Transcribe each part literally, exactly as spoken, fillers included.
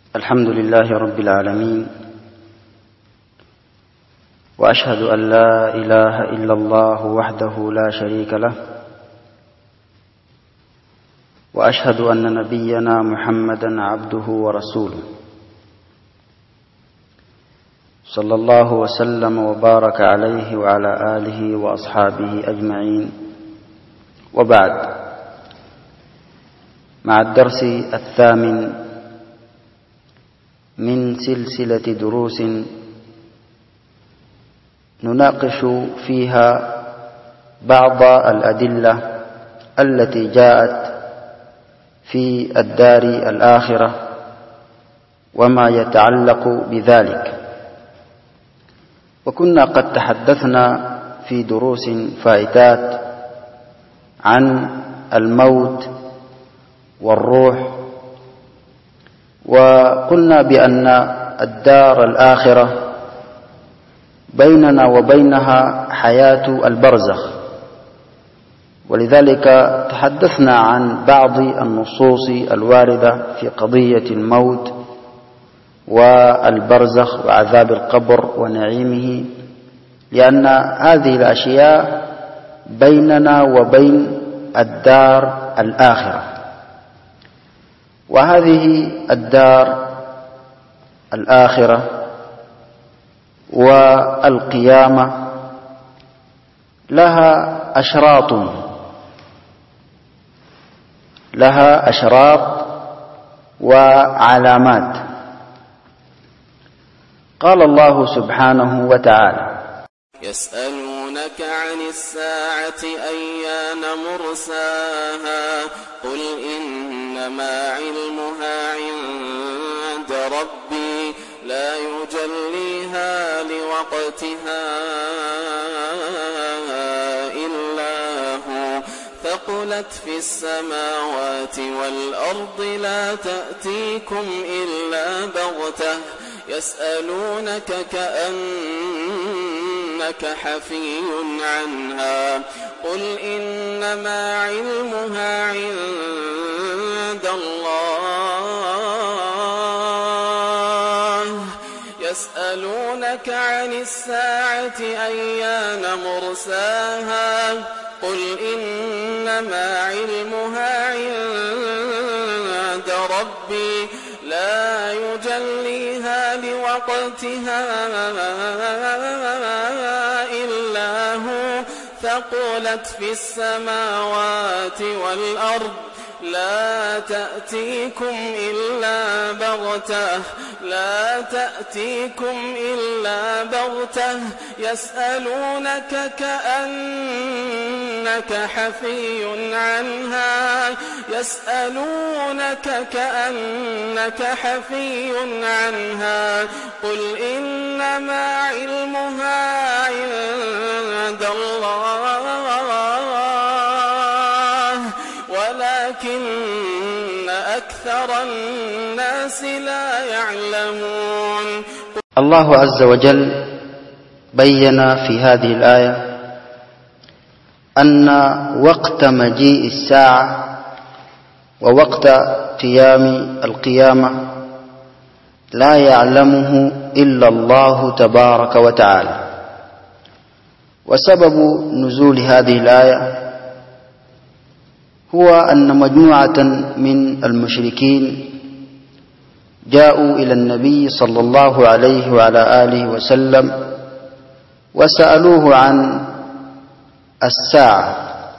الحمد لله رب العالمين، وأشهد أن لا إله إلا الله وحده لا شريك له، وأشهد أن نبينا محمدا عبده ورسوله صلى الله وسلم وبارك عليه وعلى آله وأصحابه أجمعين. وبعد، مع الدرس الثامن من سلسلة دروس نناقش فيها بعض الأدلة التي جاءت في الدار الآخرة وما يتعلق بذلك. وكنا قد تحدثنا في دروس فائتات عن الموت والروح، وقلنا بأن الدار الآخرة بيننا وبينها حياة البرزخ، ولذلك تحدثنا عن بعض النصوص الواردة في قضية الموت والبرزخ وعذاب القبر ونعيمه، لأن هذه الأشياء بيننا وبين الدار الآخرة. وهذه الدار الآخرة والقيامة لها أشراط لها أشراط وعلامات. قال الله سبحانه وتعالى: يسألونك عن الساعة أيان مرساها قل إنما علمها عند ربي لا يجليها لوقتها إلا هو ثقلت في السماوات والأرض لا تأتيكم إلا بغتة يسألونك كأنك حفي عنها قل إنما علمها عند الله يسألونك عن الساعة أيان مرساها قل إنما علمها عند ربي لا يجليها لوقتها إلا هو ثقلت في السماوات والأرض لا تأتيكم إلا بغتة لا تأتيكم إلا بغتة يسألونك كأنك حفي عنها يسألونك كأنك حفي عنها قل إنما علمها عند الله ولكن أكثر الناس لا يعلمون. الله عز وجل بين في هذه الآية أن وقت مجيء الساعة ووقت قيام القيامة لا يعلمه إلا الله تبارك وتعالى. وسبب نزول هذه الآية هو أن مجموعة من المشركين جاءوا إلى النبي صلى الله عليه وعلى آله وسلم وسألوه عن الساعة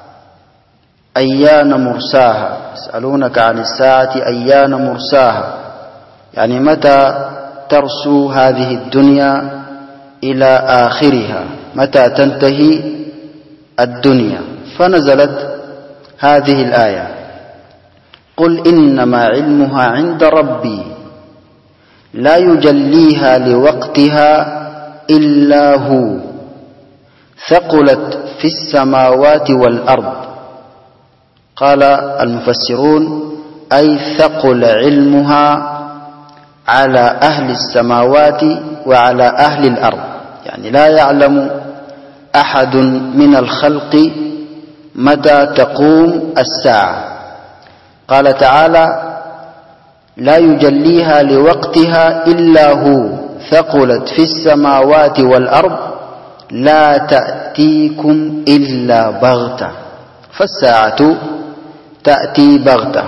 أيان مرساها يسألونك عن الساعة أيان مرساها، يعني متى ترسو هذه الدنيا إلى آخرها، متى تنتهي الدنيا. فنزلت هذه الآية قل إنما علمها عند ربي لا يجليها لوقتها إلا هو ثقلت في السماوات والأرض. قال المفسرون أي ثقل علمها على أهل السماوات وعلى أهل الأرض، يعني لا يعلم أحد من الخلق متى تقوم الساعة. قال تعالى لا يجليها لوقتها إلا هو ثقلت في السماوات والأرض لا تأتيكم إلا بغتة. فالساعة تأتي بغتة،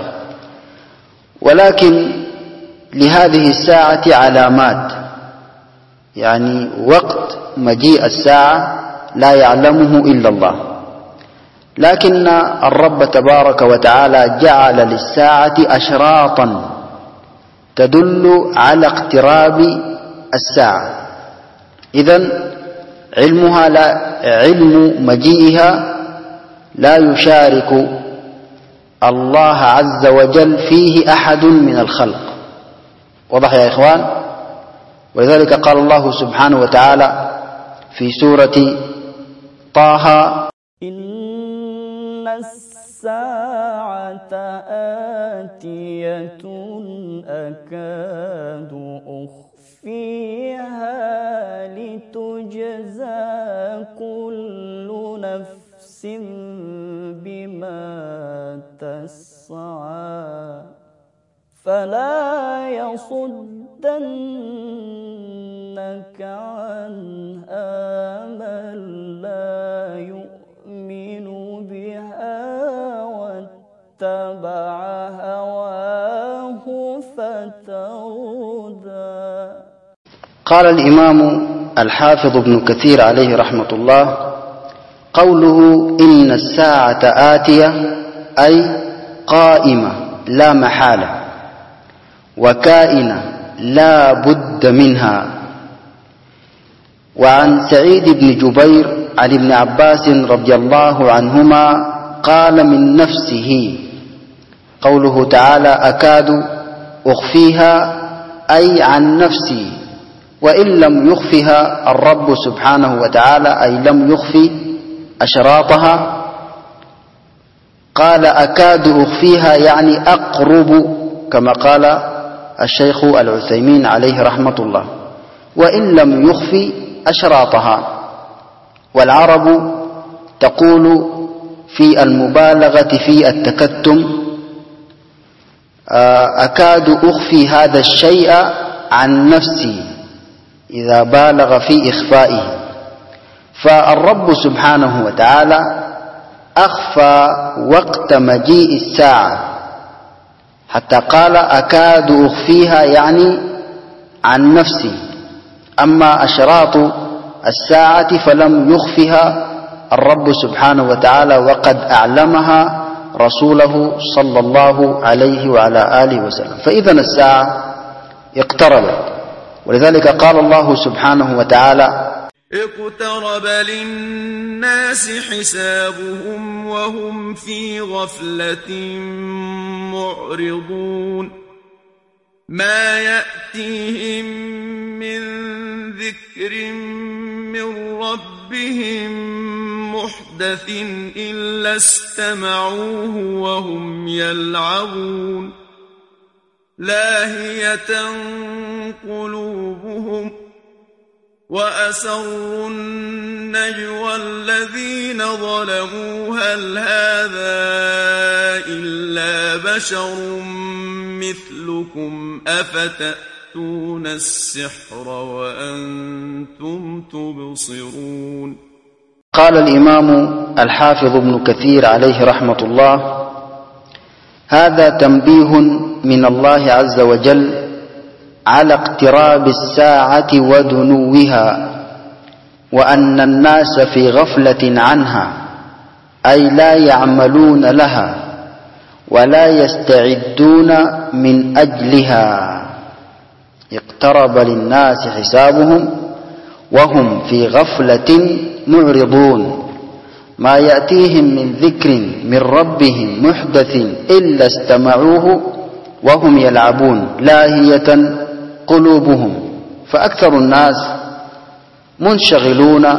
ولكن لهذه الساعة علامات، يعني وقت مجيء الساعة لا يعلمه إلا الله، لكن الرب تبارك وتعالى جعل للساعة أشراطا تدل على اقتراب الساعة. إذن علمها لا علم مجيئها لا يشارك الله عز وجل فيه أحد من الخلق. واضح يا إخوان؟ ولذلك قال الله سبحانه وتعالى في سورة طه: إن الساعة آتية أكاد أخفيها لتجزى كل نفس بما تسعى فلا يصدنك عنها من لا يؤمن بها واتبع هواه فتردى. قال الإمام الحافظ ابن كثير عليه رحمة الله: قوله إن الساعة آتية أي قائمة لا محالة، وكائنة لا بد منها. وعن سعيد بن جبير عن ابن عباس رضي الله عنهما قال من نفسه، قوله تعالى أكاد أخفيها أي عن نفسي، وإن لم يخفها الرب سبحانه وتعالى أي لم يخفي أشراطها. قال أكاد أخفيها يعني أقرب، كما قال الشيخ العثيمين عليه رحمة الله، وإن لم يخفي أشراطها. والعرب تقول في المبالغة في التكتم: أكاد أخفي هذا الشيء عن نفسي، إذا بالغ في إخفائه. فالرب سبحانه وتعالى أخفى وقت مجيء الساعة حتى قال أكاد أخفيها يعني عن نفسي. أما أشراط الساعة فلم يخفها الرب سبحانه وتعالى، وقد أعلمها رسوله صلى الله عليه وعلى آله وسلم. فإذن الساعة اقتربت، ولذلك قال الله سبحانه وتعالى: اقترب للناس حسابهم وهم في غفلة معرضون ما يأتيهم من ذكر من ربهم محدث إلا استمعوه وهم يلعبون لاهية قلوبهم وأسروا النجوى الذين ظلموا هل هذا إلا بشر مثلكم أفتأتون السحر وأنتم تبصرون. قال الإمام الحافظ ابن كثير عليه رحمة الله: هذا تنبيه من الله عز وجل على اقتراب الساعة ودنوها، وأن الناس في غفلة عنها، أي لا يعملون لها ولا يستعدون من أجلها. اقترب للناس حسابهم وهم في غفلة معرضون ما يأتيهم من ذكر من ربهم محدث إلا استمعوه وهم يلعبون لاهية قلوبهم. فأكثر الناس منشغلون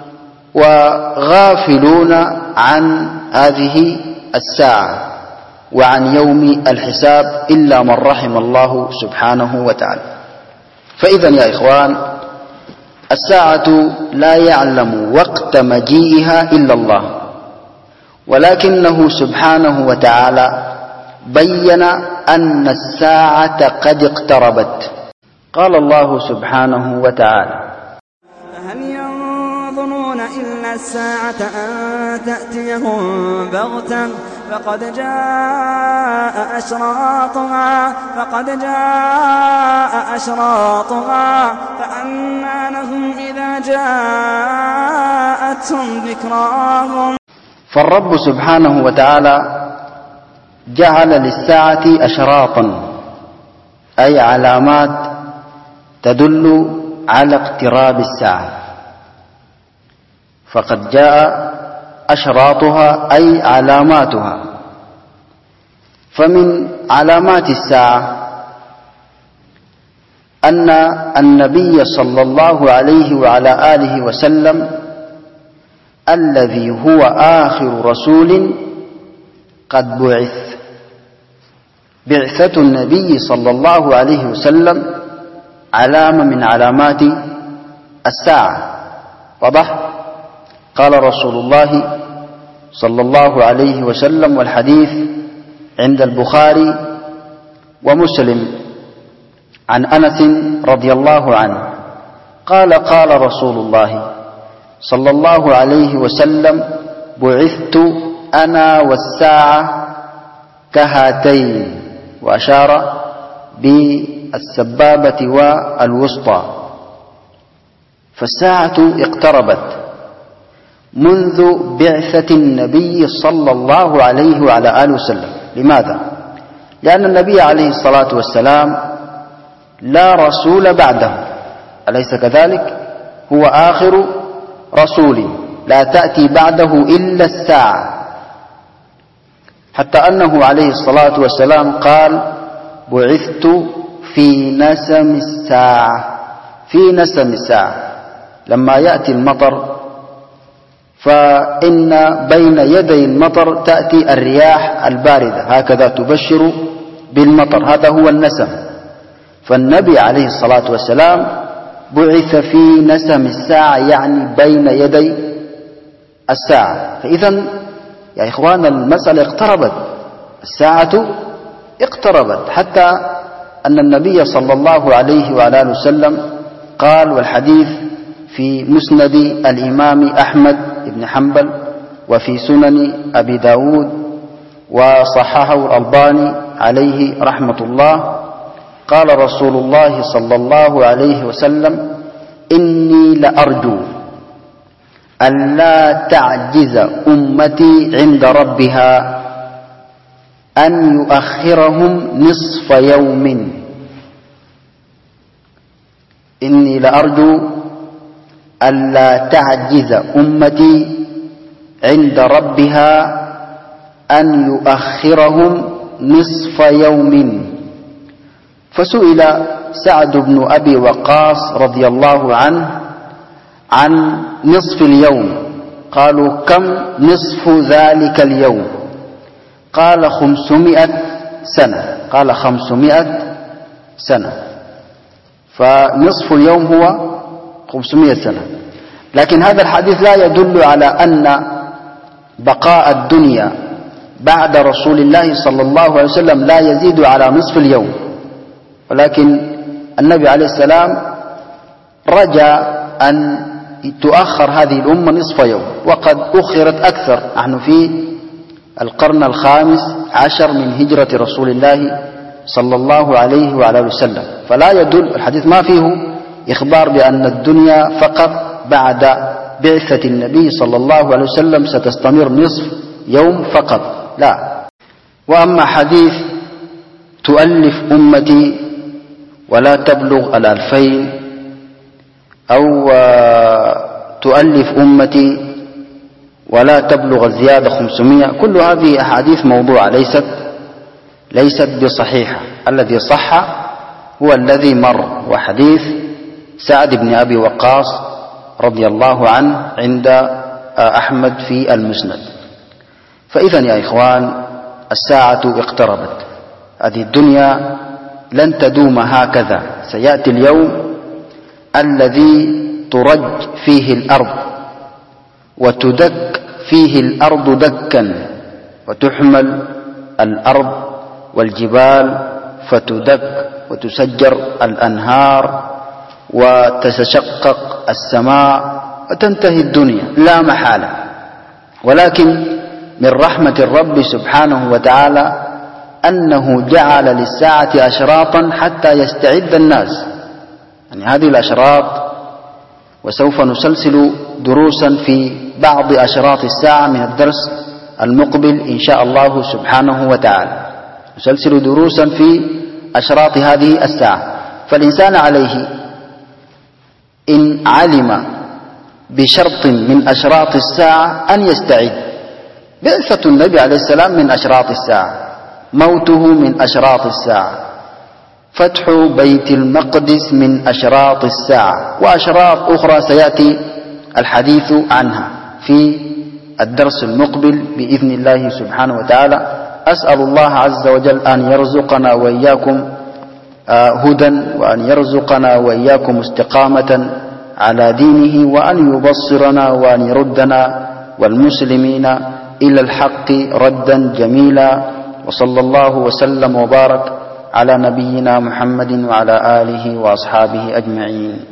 وغافلون عن هذه الساعة وعن يوم الحساب إلا من رحم الله سبحانه وتعالى. فإذا يا إخوان، الساعة لا يعلم وقت مجيئها إلا الله، ولكنه سبحانه وتعالى بين أن الساعة قد اقتربت. قال الله سبحانه وتعالى: هل ينظرون إلا الساعة أن تأتيهم بغتة فقد جاء أشراطها فقد جاء أشراطها فأنى لهم إذا جاءتهم ذكراهم. فالرب سبحانه وتعالى جعل للساعة أشراطا، أي علامات تدل على اقتراب الساعة. فقد جاء أشراطها أي علاماتها. فمن علامات الساعة أن النبي صلى الله عليه وعلى آله وسلم الذي هو آخر رسول قد بعث. بعثة النبي صلى الله عليه وسلم علامة من علامات الساعة. واضح؟ قال رسول الله صلى الله عليه وسلم، والحديث عند البخاري ومسلم، عن أنس رضي الله عنه قال: قال رسول الله صلى الله عليه وسلم: بعثت أنا والساعة كهاتين، وأشار بالسبابة والوسطى. فالساعة اقتربت منذ بعثة النبي صلى الله عليه وعلى آله وسلم. لماذا؟ لأن النبي عليه الصلاة والسلام لا رسول بعده، أليس كذلك؟ هو آخر رسول، لا تأتي بعده إلا الساعة. حتى أنه عليه الصلاة والسلام قال: بعثت في نسم الساعة. في نسم الساعة، لما يأتي المطر فإن بين يدي المطر تأتي الرياح الباردة، هكذا تبشر بالمطر، هذا هو النسم. فالنبي عليه الصلاة والسلام بعث في نسم الساعة، يعني بين يدي الساعة. فإذا يا إخوان المسألة اقتربت، الساعة اقتربت، حتى أن النبي صلى الله عليه وعلى آله وسلم قال، والحديث في مسند الإمام أحمد بن حنبل وفي سنن أبي داود وصححه الألباني عليه رحمة الله، قال رسول الله صلى الله عليه وسلم: إني لأرجو أن لا تعجز أمتي عند ربها أن يؤخرهم نصف يوم. إني لأرجو أن لا تعجز أمتي عند ربها أن يؤخرهم نصف يوم. فسئل سعد بن أبي وقاص رضي الله عنه عن نصف اليوم، قالوا: كم نصف ذلك اليوم؟ قال: خمسمائة سنة. قال: خمسمائة سنة. فنصف اليوم هو خمسمائة سنة. لكن هذا الحديث لا يدل على أن بقاء الدنيا بعد رسول الله صلى الله عليه وسلم لا يزيد على نصف اليوم، ولكن النبي عليه السلام رجى أن تؤخر هذه الأمة نصف يوم، وقد أخرت أكثر. نحن في القرن الخامس عشر من هجرة رسول الله صلى الله عليه وعلى وسلم. فلا يدل الحديث، ما فيه إخبار بأن الدنيا فقط بعد بعثة النبي صلى الله عليه وسلم ستستمر نصف يوم فقط، لا. وأما حديث تؤلف أمتي ولا تبلغ الألفين، أو تؤلف أمتي ولا تبلغ الزيادة خمسمائة، كل هذه أحاديث موضوعة، ليست ليست بصحيحة. الذي صح هو الذي مر، وحديث سعد بن أبي وقاص رضي الله عنه عند أحمد في المسند. فإذا يا إخوان الساعة اقتربت، هذه الدنيا لن تدوم هكذا. سيأتي اليوم الذي ترج فيه الأرض وتدك فيه الأرض دكا، وتحمل الأرض والجبال فتدك وتسجر الأنهار وتتشقق السماء وتنتهي الدنيا لا محالة. ولكن من رحمة الرب سبحانه وتعالى أنه جعل للساعة أشراطا حتى يستعد الناس، يعني هذه الأشراط، وسوف نسلسل دروسا في بعض أشراط الساعة من الدرس المقبل إن شاء الله سبحانه وتعالى، نسلسل دروسا في أشراط هذه الساعة. فالإنسان عليه إن علم بشرط من أشراط الساعة أن يستعد. بعثة النبي عليه السلام من أشراط الساعة، موته من أشراط الساعة، فتح بيت المقدس من أشراط الساعة، وأشراط أخرى سيأتي الحديث عنها في الدرس المقبل بإذن الله سبحانه وتعالى. أسأل الله عز وجل أن يرزقنا وإياكم هدى، وأن يرزقنا وإياكم استقامة على دينه، وأن يبصرنا وأن يردنا والمسلمين إلى الحق ردا جميلا. وصلى الله وسلم وبارك على نبينا محمد وعلى آله وأصحابه أجمعين.